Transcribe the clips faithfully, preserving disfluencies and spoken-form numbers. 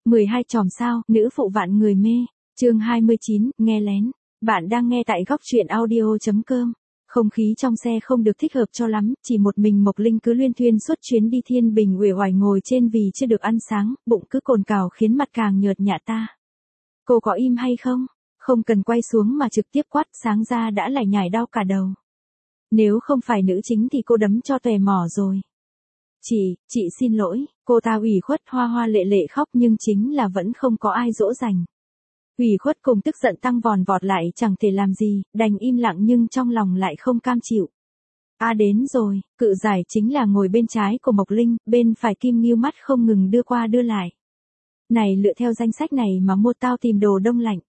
mười hai chòm sao, nữ phụ vạn người mê. Chương hai mươi chín, nghe lén. Bạn đang nghe tại góc truyện audio chấm com. Không khí trong xe không được thích hợp cho lắm, chỉ một mình Mộc Linh cứ luyên thuyên suốt chuyến đi Thiên Bình uể oải ngồi trên vì chưa được ăn sáng, bụng cứ cồn cào khiến mặt càng nhợt nhạt ta. Cô có im hay không? Không cần quay xuống mà trực tiếp quát, sáng ra đã lải nhải đau cả đầu. Nếu không phải nữ chính thì cô đấm cho tòe mỏ rồi. Chị, chị xin lỗi, cô ta ủy khuất hoa hoa lệ lệ khóc nhưng chính là vẫn không có ai dỗ dành. Ủy khuất cùng tức giận tăng vòn vọt lại chẳng thể làm gì, đành im lặng nhưng trong lòng lại không cam chịu. À đến rồi, cự giải chính là ngồi bên trái của Mộc Linh, bên phải Kim Ngưu mắt không ngừng đưa qua đưa lại. Này lựa theo danh sách này mà mua tao tìm đồ đông lạnh.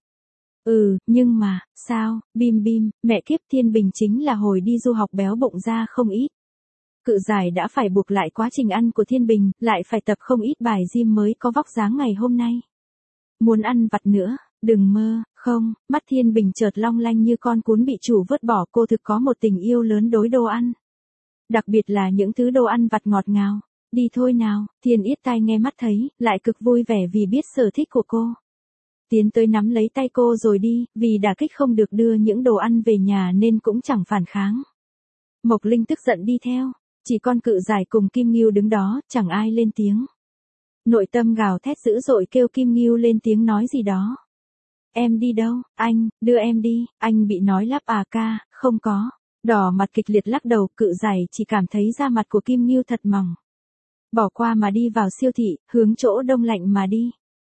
Ừ, nhưng mà, sao, bim bim, mẹ kiếp Thiên Bình chính là hồi đi du học béo bụng ra không ít. Cự giải đã phải buộc lại quá trình ăn của Thiên Bình, lại phải tập không ít bài gym mới có vóc dáng ngày hôm nay. Muốn ăn vặt nữa, đừng mơ, không, mắt Thiên Bình chợt long lanh như con cún bị chủ vứt bỏ, cô thực có một tình yêu lớn đối đồ ăn. Đặc biệt là những thứ đồ ăn vặt ngọt ngào. Đi thôi nào, Thiên Yết tai nghe mắt thấy, lại cực vui vẻ vì biết sở thích của cô. Tiến tới nắm lấy tay cô rồi đi, vì đả kích không được đưa những đồ ăn về nhà nên cũng chẳng phản kháng. Mộc Linh tức giận đi theo, chỉ con cự giải cùng Kim Ngưu đứng đó, chẳng ai lên tiếng. Nội tâm gào thét dữ dội kêu Kim Ngưu lên tiếng nói gì đó. Em đi đâu, anh, đưa em đi, anh bị nói lắp à ca, không có. Đỏ mặt kịch liệt lắc đầu, cự giải chỉ cảm thấy da mặt của Kim Ngưu thật mỏng. Bỏ qua mà đi vào siêu thị, hướng chỗ đông lạnh mà đi.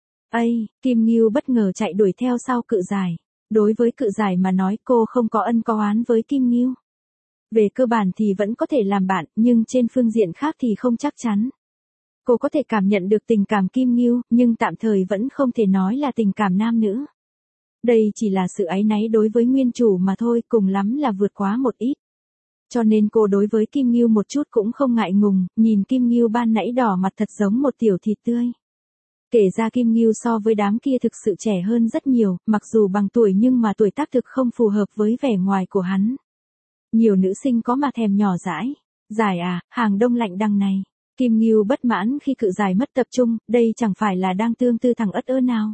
Ây, Kim Ngưu bất ngờ chạy đuổi theo sau cự giải. Đối với cự giải mà nói cô không có ân có oán với Kim Ngưu. Về cơ bản thì vẫn có thể làm bạn, nhưng trên phương diện khác thì không chắc chắn. Cô có thể cảm nhận được tình cảm Kim Ngưu, nhưng tạm thời vẫn không thể nói là tình cảm nam nữ. Đây chỉ là sự áy náy đối với nguyên chủ mà thôi, cùng lắm là vượt quá một ít. Cho nên cô đối với Kim Ngưu một chút cũng không ngại ngùng, nhìn Kim Ngưu ban nãy đỏ mặt thật giống một tiểu thịt tươi. Kể ra Kim Ngưu so với đám kia thực sự trẻ hơn rất nhiều, mặc dù bằng tuổi nhưng mà tuổi tác thực không phù hợp với vẻ ngoài của hắn. Nhiều nữ sinh có mà thèm nhỏ dãi. Giải à, hàng đông lạnh đằng này. Kim Ngưu bất mãn khi cự giải mất tập trung, đây chẳng phải là đang tương tư thằng ất ơ nào.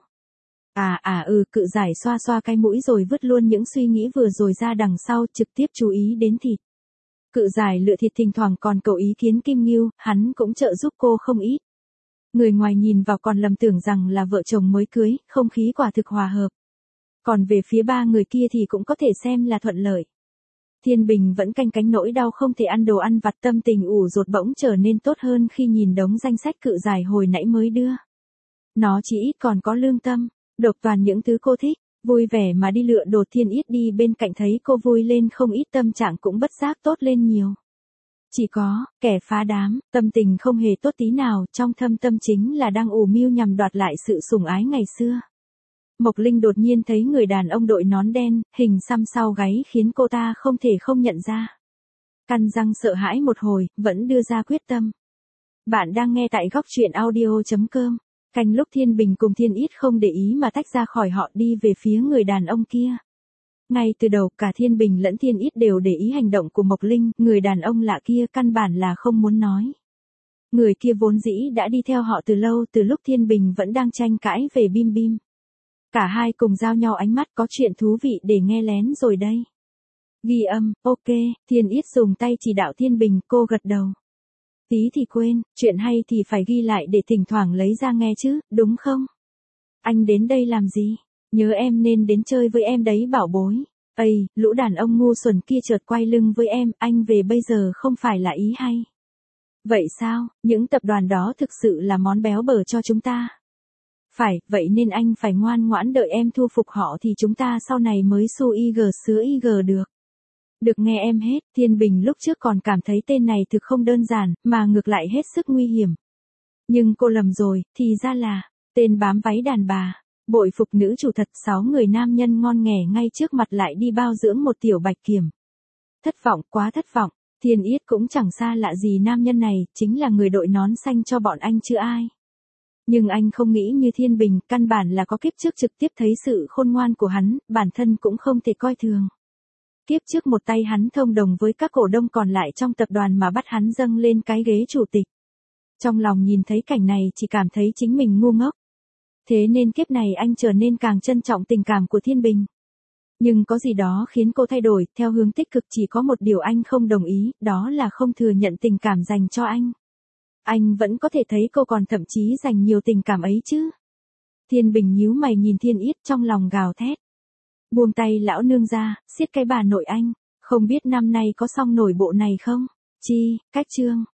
À à ừ, cự giải xoa xoa cái mũi rồi vứt luôn những suy nghĩ vừa rồi ra đằng sau, trực tiếp chú ý đến thịt. Cự giải lựa thịt thỉnh thoảng còn cầu ý kiến Kim Ngưu, hắn cũng trợ giúp cô không ít. Người ngoài nhìn vào còn lầm tưởng rằng là vợ chồng mới cưới, không khí quả thực hòa hợp. Còn về phía ba người kia thì cũng có thể xem là thuận lợi. Thiên Bình vẫn canh cánh nỗi đau không thể ăn đồ ăn vặt, tâm tình ủ rột bỗng trở nên tốt hơn khi nhìn đống danh sách cự giải hồi nãy mới đưa. Nó chỉ ít còn có lương tâm, độc toàn những thứ cô thích, vui vẻ mà đi lựa đồ. Thiên Yết đi bên cạnh thấy cô vui lên không ít, tâm trạng cũng bất giác tốt lên nhiều. Chỉ có, kẻ phá đám, tâm tình không hề tốt tí nào, trong thâm tâm chính là đang ủ mưu nhằm đoạt lại sự sủng ái ngày xưa. Mộc Linh đột nhiên thấy người đàn ông đội nón đen, hình xăm sau gáy khiến cô ta không thể không nhận ra. Căn răng sợ hãi một hồi, vẫn đưa ra quyết tâm. Bạn đang nghe tại góc truyện audio chấm com. Canh lúc Thiên Bình cùng Thiên Yết không để ý mà tách ra khỏi họ đi về phía người đàn ông kia. Ngay từ đầu cả Thiên Bình lẫn Thiên Yết đều để ý hành động của Mộc Linh, người đàn ông lạ kia căn bản là không muốn nói. Người kia vốn dĩ đã đi theo họ từ lâu, từ lúc Thiên Bình vẫn đang tranh cãi về bim bim. Cả hai cùng giao nhau ánh mắt, có chuyện thú vị để nghe lén rồi đây. Ghi âm, ok, Thiên Yết dùng tay chỉ đạo Thiên Bình, cô gật đầu. Tí thì quên, chuyện hay thì phải ghi lại để thỉnh thoảng lấy ra nghe chứ, đúng không? Anh đến đây làm gì? Nhớ em nên đến chơi với em đấy bảo bối. Ây, lũ đàn ông ngu xuẩn kia chợt quay lưng với em, anh về bây giờ không phải là ý hay. Vậy sao, những tập đoàn đó thực sự là món béo bở cho chúng ta. Phải, vậy nên anh phải ngoan ngoãn đợi em thu phục họ thì chúng ta sau này mới su ig sứa ig được. Được nghe em hết, Thiên Bình lúc trước còn cảm thấy tên này thực không đơn giản, mà ngược lại hết sức nguy hiểm. Nhưng cô lầm rồi, thì ra là, tên bám váy đàn bà, bội phục nữ chủ thật, sáu người nam nhân ngon nghẻ ngay trước mặt lại đi bao dưỡng một tiểu bạch kiểm. Thất vọng, quá thất vọng, Thiên Yết cũng chẳng xa lạ gì nam nhân này, chính là người đội nón xanh cho bọn anh chứ ai. Nhưng anh không nghĩ như Thiên Bình, căn bản là có kiếp trước trực tiếp thấy sự khôn ngoan của hắn, bản thân cũng không thể coi thường. Kiếp trước một tay hắn thông đồng với các cổ đông còn lại trong tập đoàn mà bắt hắn dâng lên cái ghế chủ tịch. Trong lòng nhìn thấy cảnh này chỉ cảm thấy chính mình ngu ngốc. Thế nên kiếp này anh trở nên càng trân trọng tình cảm của Thiên Bình. Nhưng có gì đó khiến cô thay đổi, theo hướng tích cực, chỉ có một điều anh không đồng ý, đó là không thừa nhận tình cảm dành cho anh. Anh vẫn có thể thấy cô còn thậm chí dành nhiều tình cảm ấy chứ. Thiên Bình nhíu mày nhìn Thiên Yết, trong lòng gào thét. Buông tay lão nương ra, siết cái bà nội anh, không biết năm nay có xong nổi bộ này không? Chi, cách chương.